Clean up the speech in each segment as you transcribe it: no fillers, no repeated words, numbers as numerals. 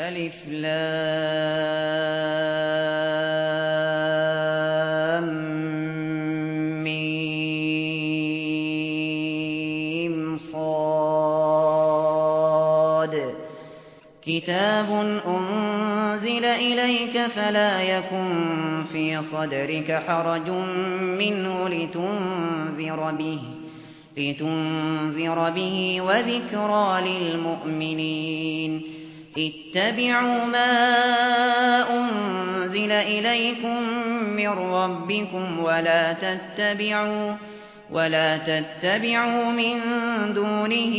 ألف لام ميم صاد كتاب أنزل إليك فلا يكن في صدرك حرج منه لتنذر به وذكرى للمؤمنين اتبعوا ما أنزل إليكم من ربكم ولا تتبعوا من دونه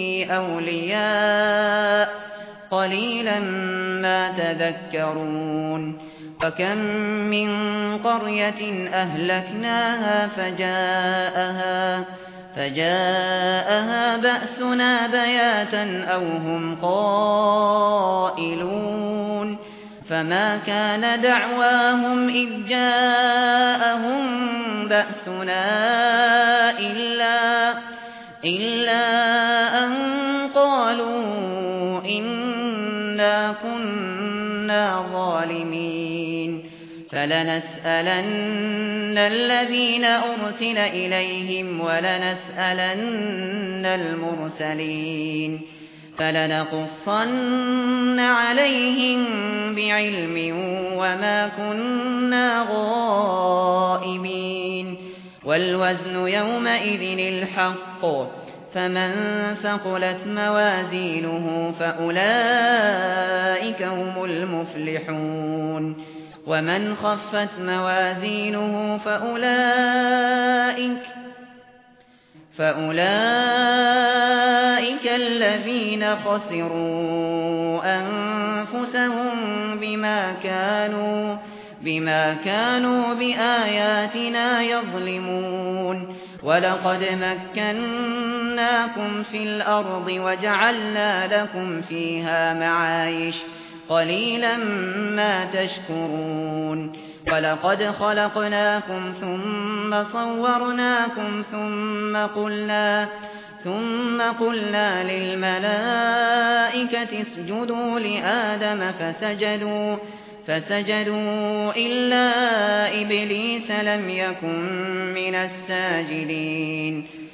أولياء قليلا ما تذكرون وكم من قرية أهلكناها فجاءها بأسنا بياتا أو هم قائلون فما كان دعواهم إذ جاءهم بأسنا إلا أن قالوا إنا كنا ظالمين فلنسألن الذين أرسل إليهم ولنسألن المرسلين فلنقصن عليهم بعلم وما كنا غائبين والوزن يومئذ الحق فمن ثقلت موازينه فأولئك هم المفلحون ومن خفت موازينه فأولئك الذين خسروا أنفسهم بما كانوا بآياتنا يظلمون ولقد مكناكم في الأرض وجعلنا لكم فيها معايش قليلا ما تشكرون ولقد خلقناكم ثم صورناكم ثم قلنا للملائكة اسجدوا لآدم فسجدوا إلا إبليس لم يكن من الساجدين